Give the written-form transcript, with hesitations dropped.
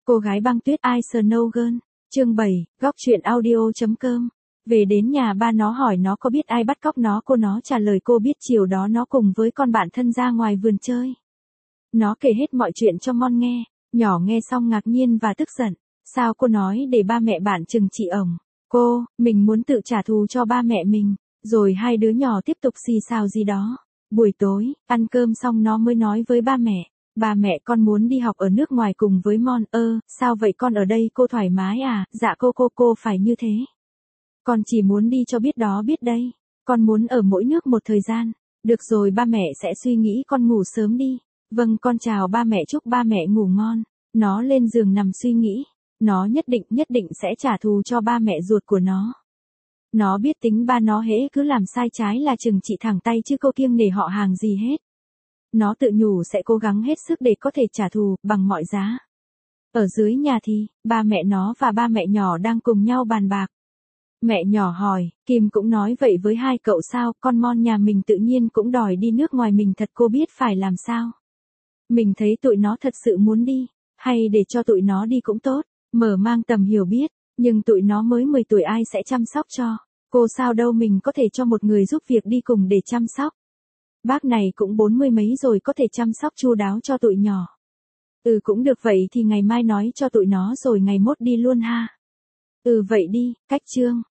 Cô gái băng tuyết I Snow Girl, chương 7, góc truyện audio.com. Về đến nhà ba nó hỏi nó có biết ai bắt cóc nó, cô nó trả lời cô biết, chiều đó nó cùng với con bạn thân ra ngoài vườn chơi. Nó kể hết mọi chuyện cho Mon nghe, nhỏ nghe xong ngạc nhiên và tức giận. Sao cô nói để ba mẹ bạn trừng trị ổng? Mình muốn tự trả thù cho ba mẹ mình. Rồi hai đứa nhỏ tiếp tục xì xào gì đó. Buổi tối, ăn cơm xong nó mới nói với ba mẹ con muốn đi học ở nước ngoài cùng với Mon. Sao vậy con, ở đây cô thoải mái à? Dạ cô phải như thế. Con chỉ muốn đi cho biết đó biết đây. Con muốn ở mỗi nước một thời gian. Được rồi, ba mẹ sẽ suy nghĩ, con ngủ sớm đi. Vâng, con chào ba mẹ, chúc ba mẹ ngủ ngon. Nó lên giường nằm suy nghĩ. Nó nhất định sẽ trả thù cho ba mẹ ruột của nó. Nó biết tính ba nó, hễ cứ làm sai trái là trừng trị thẳng tay chứ cô kiêng nể họ hàng gì hết. Nó tự nhủ sẽ cố gắng hết sức để có thể trả thù bằng mọi giá. Ở dưới nhà thì, ba mẹ nó và ba mẹ nhỏ đang cùng nhau bàn bạc. Mẹ nhỏ hỏi, Kim cũng nói vậy với hai cậu sao? Con Mon nhà mình tự nhiên cũng đòi đi nước ngoài, mình thật cô biết phải làm sao. Mình thấy tụi nó thật sự muốn đi, hay để cho tụi nó đi cũng tốt, mở mang tầm hiểu biết, nhưng tụi nó mới 10 tuổi ai sẽ chăm sóc cho. Cô sao đâu, mình có thể cho một người giúp việc đi cùng để chăm sóc. Bác này cũng 40 mấy rồi, có thể chăm sóc chu đáo cho tụi nhỏ. Cũng được, vậy thì ngày mai nói cho tụi nó rồi ngày mốt đi luôn ha. Vậy đi, cách chương.